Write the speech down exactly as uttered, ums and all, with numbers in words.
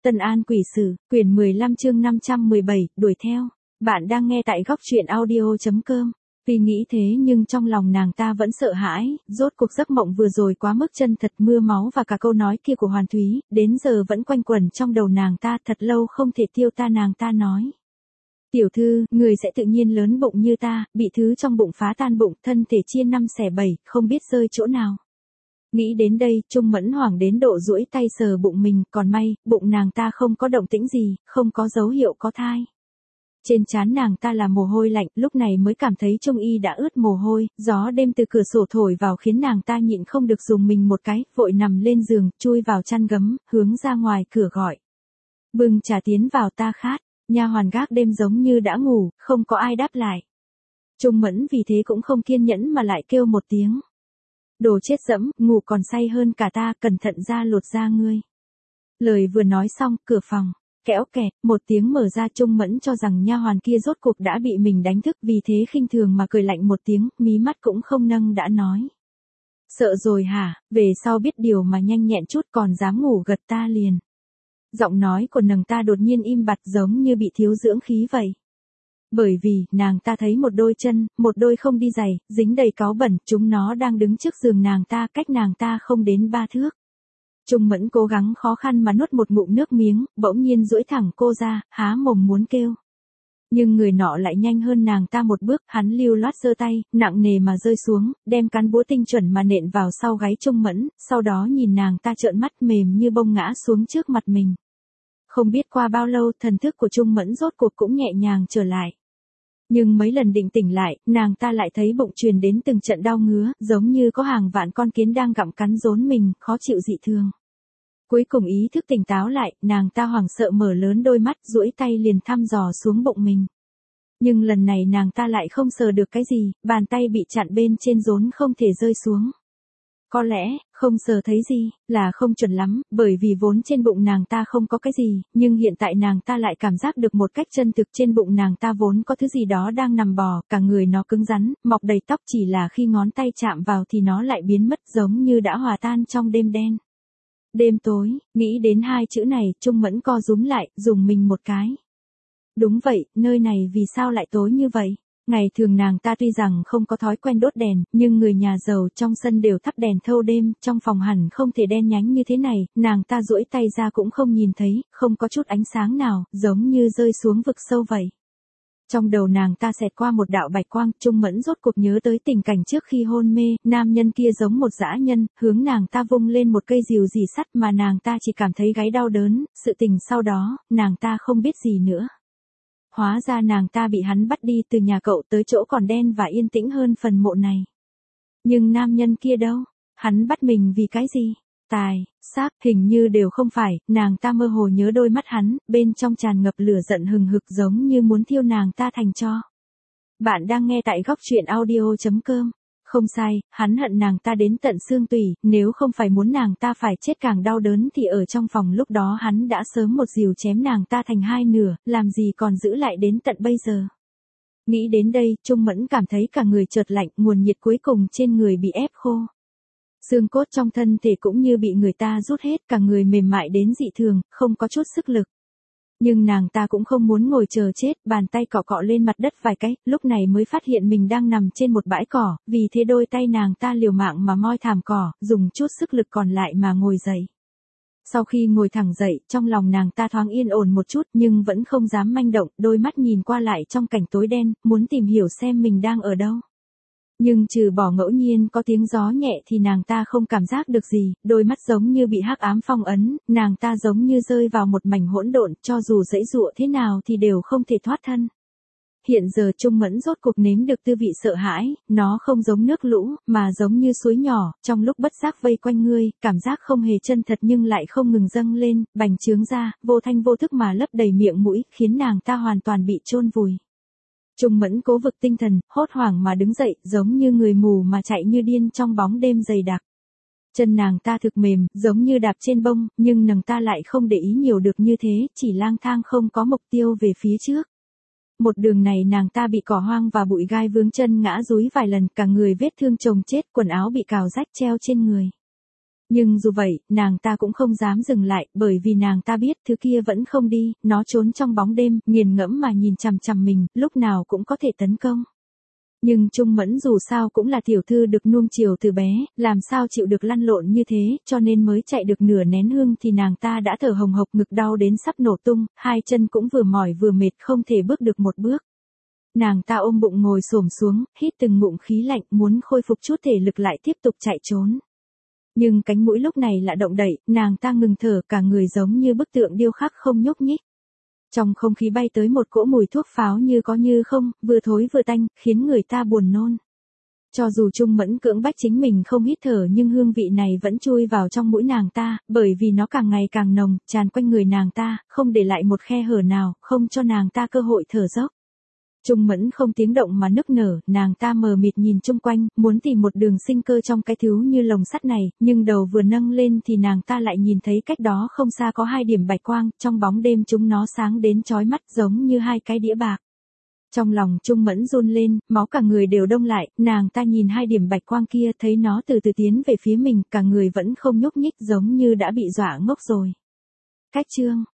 Tân An Quỷ Sử, quyển mười lăm chương năm trăm mười bảy, đuổi theo. Bạn đang nghe tại góc truyện audio.com. Vì nghĩ thế nhưng trong lòng nàng ta vẫn sợ hãi, rốt cuộc giấc mộng vừa rồi quá mức chân thật, mưa máu và cả câu nói kia của Hoàn Thúy, đến giờ vẫn quanh quẩn trong đầu nàng ta, thật lâu không thể tiêu ta. Nàng ta nói: Tiểu thư, người sẽ tự nhiên lớn bụng như ta, bị thứ trong bụng phá tan bụng, thân thể chia năm xẻ bảy, không biết rơi chỗ nào. Nghĩ đến đây, Trung Mẫn hoảng đến độ duỗi tay sờ bụng mình, còn may, bụng nàng ta không có động tĩnh gì, không có dấu hiệu có thai. Trên trán nàng ta là mồ hôi lạnh, lúc này mới cảm thấy Trung Y đã ướt mồ hôi, gió đêm từ cửa sổ thổi vào khiến nàng ta nhịn không được dùng mình một cái, vội nằm lên giường, chui vào chăn gấm, hướng ra ngoài cửa gọi: Bưng trà tiến vào, ta khát. Nha hoàn gác đêm giống như đã ngủ, không có ai đáp lại. Trung Mẫn vì thế cũng không kiên nhẫn mà lại kêu một tiếng: Đồ chết dẫm, ngủ còn say hơn cả ta, cẩn thận ra lột da ngươi. Lời vừa nói xong, cửa phòng kéo kẹt, một tiếng mở ra. Trung Mẫn cho rằng nha hoàn kia rốt cuộc đã bị mình đánh thức, vì thế khinh thường mà cười lạnh một tiếng, mí mắt cũng không nâng đã nói: Sợ rồi hả, về sau biết điều mà nhanh nhẹn chút, còn dám ngủ gật ta liền. Giọng nói của nàng ta đột nhiên im bặt, giống như bị thiếu dưỡng khí vậy. Bởi vì, nàng ta thấy một đôi chân, một đôi không đi giày, dính đầy cáu bẩn, chúng nó đang đứng trước giường nàng ta, cách nàng ta không đến ba thước. Trung Mẫn cố gắng khó khăn mà nuốt một ngụm nước miếng, bỗng nhiên duỗi thẳng cô ra, há mồm muốn kêu. Nhưng người nọ lại nhanh hơn nàng ta một bước, hắn lưu loát giơ tay, nặng nề mà rơi xuống, đem cán búa tinh chuẩn mà nện vào sau gáy Trung Mẫn, sau đó nhìn nàng ta trợn mắt mềm như bông ngã xuống trước mặt mình. Không biết qua bao lâu, thần thức của Trung Mẫn rốt cuộc cũng nhẹ nhàng trở lại. Nhưng mấy lần định tỉnh lại, nàng ta lại thấy bụng truyền đến từng trận đau ngứa, giống như có hàng vạn con kiến đang gặm cắn rốn mình, khó chịu dị thường. Cuối cùng ý thức tỉnh táo lại, nàng ta hoảng sợ mở lớn đôi mắt, duỗi tay liền thăm dò xuống bụng mình. Nhưng lần này nàng ta lại không sờ được cái gì, bàn tay bị chặn bên trên rốn không thể rơi xuống. Có lẽ, không sờ thấy gì, là không chuẩn lắm, bởi vì vốn trên bụng nàng ta không có cái gì, nhưng hiện tại nàng ta lại cảm giác được một cách chân thực trên bụng nàng ta vốn có thứ gì đó đang nằm bò, cả người nó cứng rắn, mọc đầy tóc, chỉ là khi ngón tay chạm vào thì nó lại biến mất, giống như đã hòa tan trong đêm đen. Đêm tối, nghĩ đến hai chữ này, Trung Mẫn co rúm lại, dùng mình một cái. Đúng vậy, nơi này vì sao lại tối như vậy? Ngày thường nàng ta tuy rằng không có thói quen đốt đèn, nhưng người nhà giàu trong sân đều thắp đèn thâu đêm, trong phòng hẳn không thể đen nhánh như thế này, nàng ta duỗi tay ra cũng không nhìn thấy, không có chút ánh sáng nào, giống như rơi xuống vực sâu vậy. Trong đầu nàng ta xẹt qua một đạo bạch quang, Trung Mẫn rốt cuộc nhớ tới tình cảnh trước khi hôn mê, nam nhân kia giống một dã nhân, hướng nàng ta vung lên một cây rìu rỉ sắt mà nàng ta chỉ cảm thấy gáy đau đớn, sự tình sau đó, nàng ta không biết gì nữa. Hóa ra nàng ta bị hắn bắt đi từ nhà cậu tới chỗ còn đen và yên tĩnh hơn phần mộ này. Nhưng nam nhân kia đâu? Hắn bắt mình vì cái gì? Tài, xác, hình như đều không phải, nàng ta mơ hồ nhớ đôi mắt hắn, bên trong tràn ngập lửa giận hừng hực giống như muốn thiêu nàng ta thành tro. Bạn đang nghe tại góc truyện audio.com. Không sai, hắn hận nàng ta đến tận xương tủy, nếu không phải muốn nàng ta phải chết càng đau đớn thì ở trong phòng lúc đó hắn đã sớm một rìu chém nàng ta thành hai nửa, làm gì còn giữ lại đến tận bây giờ. Nghĩ đến đây, Trung Mẫn cảm thấy cả người chợt lạnh, nguồn nhiệt cuối cùng trên người bị ép khô. Xương cốt trong thân thể cũng như bị người ta rút hết, cả người mềm mại đến dị thường, không có chút sức lực. Nhưng nàng ta cũng không muốn ngồi chờ chết, bàn tay cọ cọ lên mặt đất vài cái, lúc này mới phát hiện mình đang nằm trên một bãi cỏ, vì thế đôi tay nàng ta liều mạng mà moi thảm cỏ, dùng chút sức lực còn lại mà ngồi dậy. Sau khi ngồi thẳng dậy, trong lòng nàng ta thoáng yên ổn một chút nhưng vẫn không dám manh động, đôi mắt nhìn qua lại trong cảnh tối đen, muốn tìm hiểu xem mình đang ở đâu. Nhưng trừ bỏ ngẫu nhiên có tiếng gió nhẹ thì nàng ta không cảm giác được gì, đôi mắt giống như bị hắc ám phong ấn, nàng ta giống như rơi vào một mảnh hỗn độn, cho dù giãy giụa thế nào thì đều không thể thoát thân. Hiện giờ Trung Mẫn rốt cuộc nếm được tư vị sợ hãi, nó không giống nước lũ, mà giống như suối nhỏ, trong lúc bất giác vây quanh ngươi, cảm giác không hề chân thật nhưng lại không ngừng dâng lên, bành trướng ra, vô thanh vô thức mà lấp đầy miệng mũi, khiến nàng ta hoàn toàn bị chôn vùi. Trung Mẫn cố vực tinh thần, hốt hoảng mà đứng dậy, giống như người mù mà chạy như điên trong bóng đêm dày đặc. Chân nàng ta thực mềm, giống như đạp trên bông, nhưng nàng ta lại không để ý nhiều được như thế, chỉ lang thang không có mục tiêu về phía trước. Một đường này nàng ta bị cỏ hoang và bụi gai vướng chân ngã dúi vài lần, cả người vết thương chồng chết, quần áo bị cào rách treo trên người. Nhưng dù vậy, nàng ta cũng không dám dừng lại, bởi vì nàng ta biết thứ kia vẫn không đi, nó trốn trong bóng đêm, nghiền ngẫm mà nhìn chằm chằm mình, lúc nào cũng có thể tấn công. Nhưng Trung Mẫn dù sao cũng là tiểu thư được nuông chiều từ bé, làm sao chịu được lăn lộn như thế, cho nên mới chạy được nửa nén hương thì nàng ta đã thở hồng hộc, ngực đau đến sắp nổ tung, hai chân cũng vừa mỏi vừa mệt, không thể bước được một bước. Nàng ta ôm bụng ngồi xổm xuống, hít từng ngụm khí lạnh, muốn khôi phục chút thể lực lại tiếp tục chạy trốn. Nhưng cánh mũi lúc này lại động đậy, nàng ta ngừng thở, cả người giống như bức tượng điêu khắc không nhúc nhích. Trong không khí bay tới một cỗ mùi thuốc pháo như có như không, vừa thối vừa tanh, khiến người ta buồn nôn. Cho dù Trung Mẫn cưỡng bách chính mình không hít thở nhưng hương vị này vẫn chui vào trong mũi nàng ta, bởi vì nó càng ngày càng nồng, tràn quanh người nàng ta, không để lại một khe hở nào, không cho nàng ta cơ hội thở dốc. Trung Mẫn không tiếng động mà nức nở, nàng ta mờ mịt nhìn chung quanh, muốn tìm một đường sinh cơ trong cái thứ như lồng sắt này, nhưng đầu vừa nâng lên thì nàng ta lại nhìn thấy cách đó không xa có hai điểm bạch quang, trong bóng đêm chúng nó sáng đến chói mắt giống như hai cái đĩa bạc. Trong lòng Trung Mẫn run lên, máu cả người đều đông lại, nàng ta nhìn hai điểm bạch quang kia thấy nó từ từ tiến về phía mình, cả người vẫn không nhúc nhích giống như đã bị dọa ngốc rồi. Cách chương